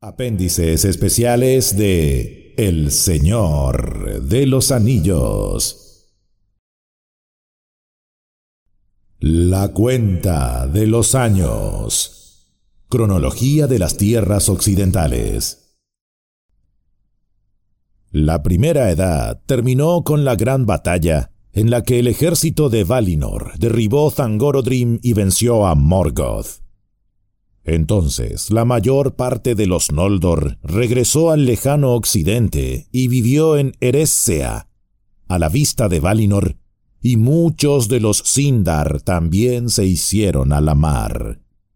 Apéndices especiales de El Señor de los Anillos. La cuenta de los años. Cronología de las tierras occidentales. La Primera Edad terminó con la gran batalla en la que el ejército de Valinor derribó Thangorodrim y venció a Morgoth. Entonces, la mayor parte de los Noldor regresó al lejano occidente y vivió en Eressëa, a la vista de Valinor, y muchos de los Sindar también se hicieron a la mar.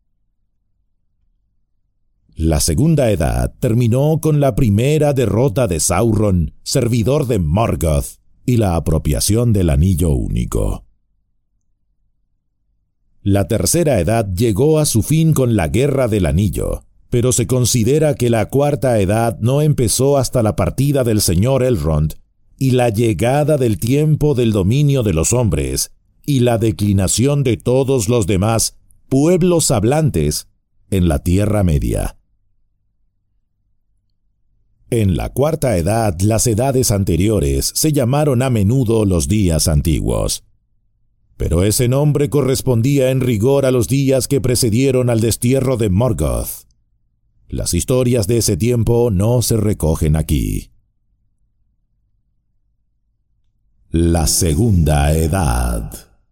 La Segunda Edad terminó con la primera derrota de Sauron, servidor de Morgoth, y la apropiación del Anillo Único. La Tercera Edad llegó a su fin con la Guerra del Anillo, pero se considera que la Cuarta Edad no empezó hasta la partida del señor Elrond y la llegada del tiempo del dominio de los hombres y la declinación de todos los demás pueblos hablantes en la Tierra Media. En la Cuarta Edad, las edades anteriores se llamaron a menudo los días antiguos. Pero ese nombre correspondía en rigor a los días que precedieron al destierro de Morgoth. Las historias de ese tiempo no se recogen aquí. La Segunda Edad.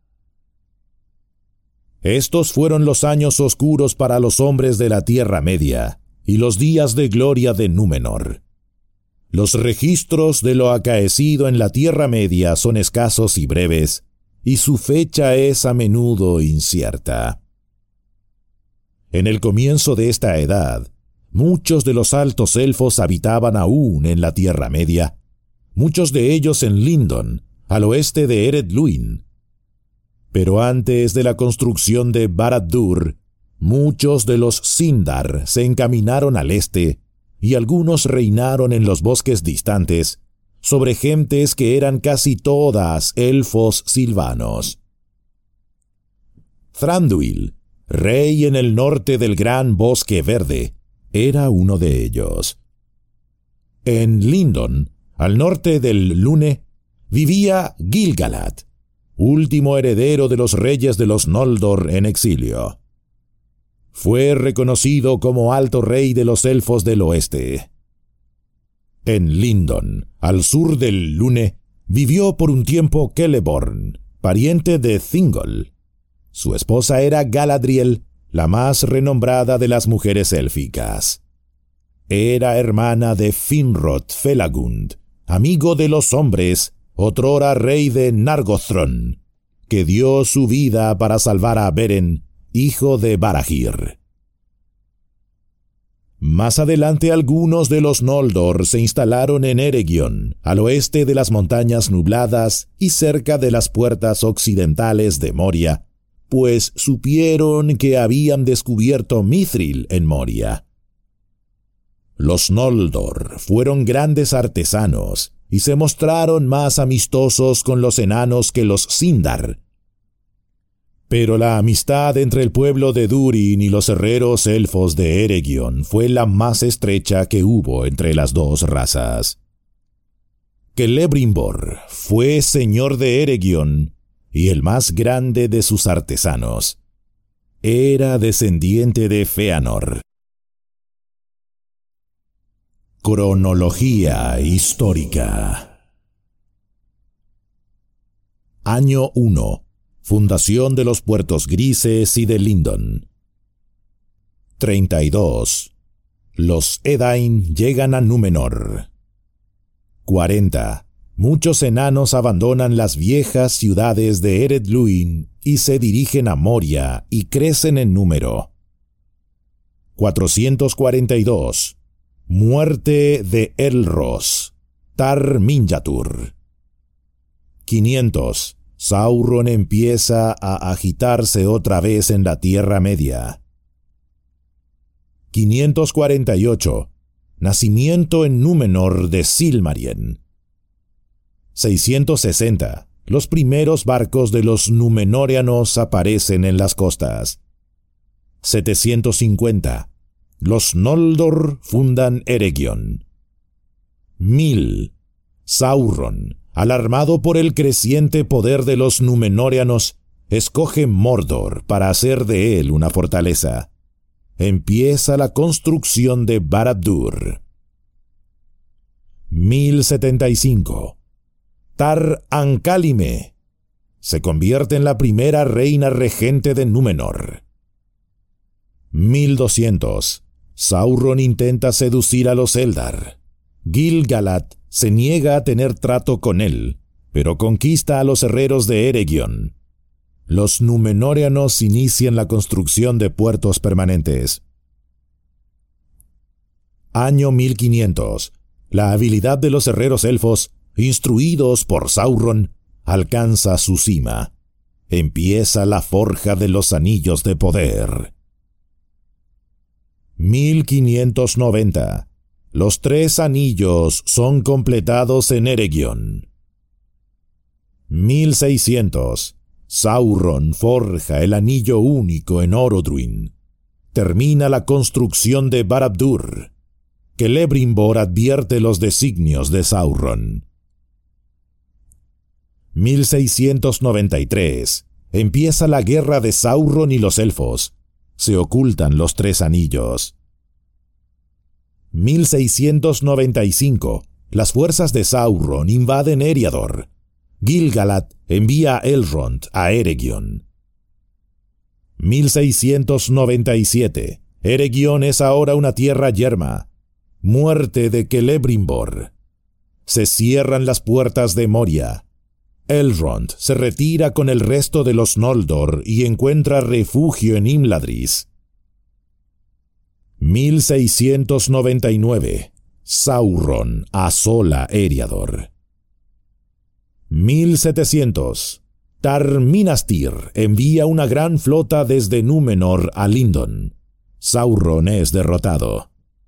Estos fueron los años oscuros para los hombres de la Tierra Media y los días de gloria de Númenor. Los registros de lo acaecido en la Tierra Media son escasos y breves, y su fecha es a menudo incierta. En el comienzo de esta edad, muchos de los altos elfos habitaban aún en la Tierra Media, muchos de ellos en Lindon, al oeste de Ered Luin. Pero antes de la construcción de Barad-dûr, muchos de los Sindar se encaminaron al este, y algunos reinaron en los bosques distantes, sobre gentes que eran casi todas elfos silvanos. Thranduil, rey en el norte del gran bosque verde, era uno de ellos. En Lindon, al norte del Lune, vivía Gil-galad, último heredero de los reyes de los Noldor en exilio. Fue reconocido como alto rey de los elfos del oeste. En Lindon, al sur del Lune, vivió por un tiempo Celeborn, pariente de Thingol. Su esposa era Galadriel, la más renombrada de las mujeres élficas. Era hermana de Finrod Felagund, amigo de los hombres, otrora rey de Nargothrond, que dio su vida para salvar a Beren, hijo de Barahir. Más adelante algunos de los Noldor se instalaron en Eregion, al oeste de las montañas nubladas y cerca de las puertas occidentales de Moria, pues supieron que habían descubierto Mithril en Moria. Los Noldor fueron grandes artesanos y se mostraron más amistosos con los enanos que los Sindar. Pero la amistad entre el pueblo de Durin y los herreros elfos de Eregion fue la más estrecha que hubo entre las dos razas. Celebrimbor fue señor de Eregion y el más grande de sus artesanos. Era descendiente de Fëanor. Cronología histórica. Año 1. Fundación de los Puertos Grises y de Lindon. 32. Los Edain llegan a Númenor. 40. Muchos enanos abandonan las viejas ciudades de Ered Luin y se dirigen a Moria y crecen en número. 442. Muerte de Elros, Tar Minjatur. 500. Sauron empieza a agitarse otra vez en la Tierra Media. 548. Nacimiento en Númenor de Silmarien. 660. Los primeros barcos de los Númenóreanos aparecen en las costas. 750. los Noldor fundan Eregion. 1000. Sauron, alarmado por el creciente poder de los Númenóreanos, escoge Mordor para hacer de él una fortaleza. Empieza la construcción de Barad-dûr. 1075. Tar-Ankálime se convierte en la primera reina regente de Númenor. 1200. Sauron intenta seducir a los Eldar. Gil-galad se niega a tener trato con él, pero conquista a los herreros de Eregion. Los Númenóreanos inician la construcción de puertos permanentes. Año 1500. La habilidad de los herreros elfos, instruidos por Sauron, alcanza su cima. Empieza la forja de los anillos de poder. 1590. Los 3 anillos son completados en Eregion. 1600. Sauron forja el anillo único en Orodruin. Termina la construcción de Barad-dûr. Celebrimbor advierte los designios de Sauron. 1693. Empieza la guerra de Sauron y los elfos. Se ocultan los 3 anillos. 1695. Las fuerzas de Sauron invaden Eriador. Gil-galad envía a Elrond a Eregion. 1697. Eregion es ahora una tierra yerma. Muerte de Celebrimbor. Se cierran las puertas de Moria. Elrond se retira con el resto de los Noldor y encuentra refugio en Imladris. 1699. Sauron asola Eriador. 1700. Tar-Minastir envía una gran flota desde Númenor a Lindon. Sauron es derrotado.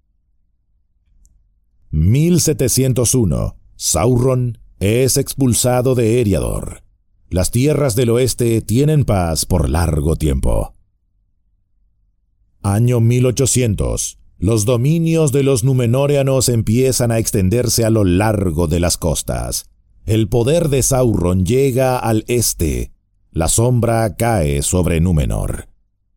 1701. Sauron es expulsado de Eriador. Las tierras del oeste tienen paz por largo tiempo. Año 1800. Los dominios de los Númenóreanos empiezan a extenderse a lo largo de las costas. El poder de Sauron llega al este. La sombra cae sobre Númenor.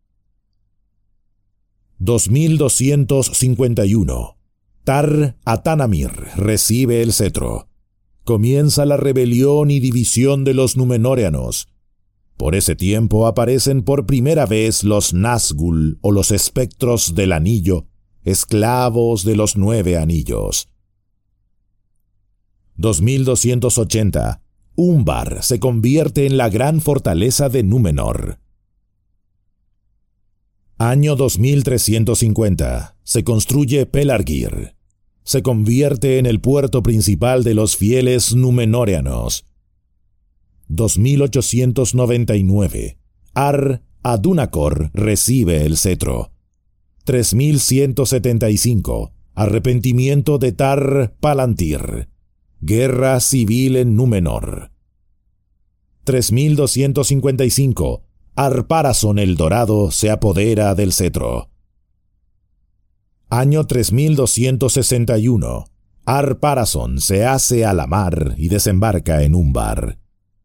2251. Tar-Atanamir recibe el cetro. Comienza la rebelión y división de los Númenóreanos. Por ese tiempo aparecen por primera vez los Nazgûl o los espectros del anillo, esclavos de los 9 anillos. 2280. Umbar se convierte en la gran fortaleza de Númenor. Año 2350. Se construye Pelargir. Se convierte en el puerto principal de los fieles Númenóreanos. 2899. Ar-Adunacor recibe el cetro. 3175. Arrepentimiento de Tar-Palantir. Guerra civil en Númenor. 3255. Ar-Pharazôn el Dorado se apodera del cetro. Año 3261. Ar-Pharazôn se hace a la mar y desembarca en Umbar.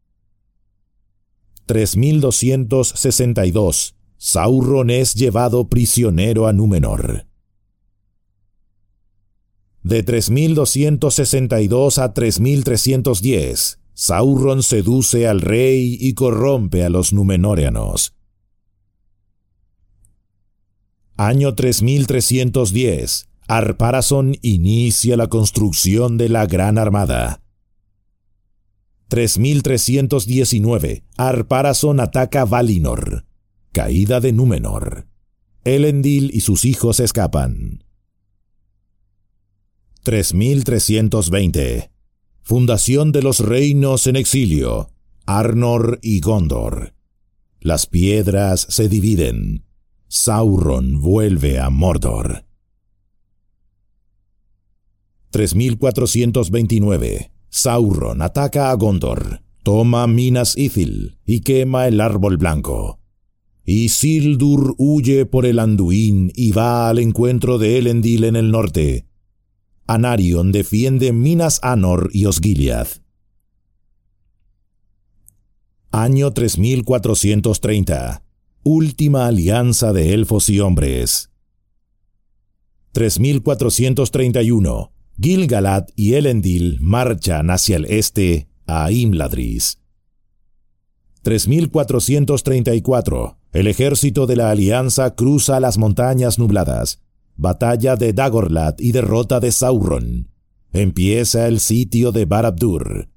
3262. Sauron es llevado prisionero a Númenor. De 3262 a 3310, Sauron seduce al rey y corrompe a los Númenóreanos. Año 3310. Ar-Pharazôn inicia la construcción de la Gran Armada. 3319. Ar-Pharazôn ataca Valinor. Caída de Númenor. Elendil y sus hijos escapan. 3320. Fundación de los reinos en exilio. Arnor y Gondor. Las piedras se dividen. Sauron vuelve a Mordor. 3429. Sauron ataca a Gondor, toma Minas Ithil y quema el árbol blanco. Isildur huye por el Anduin y va al encuentro de Elendil en el norte. Anarion defiende Minas Anor y Osgiliath. Año 3430. Última alianza de elfos y hombres. 3431. Gil-galad y Elendil marchan hacia el este a Imladris. 3434. El ejército de la alianza cruza las montañas nubladas. Batalla de Dagorlad y derrota de Sauron. Empieza el sitio de Barad-dûr.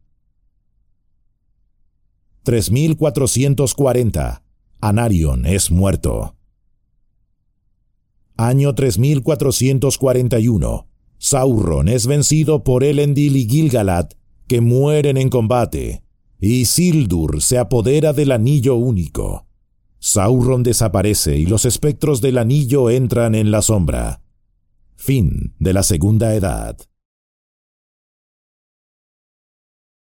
3440. Anarion es muerto. Año 3441. Sauron es vencido por Elendil y Gil-galad, que mueren en combate. Isildur se apodera del Anillo Único. Sauron desaparece y los espectros del anillo entran en la sombra. Fin de la Segunda Edad.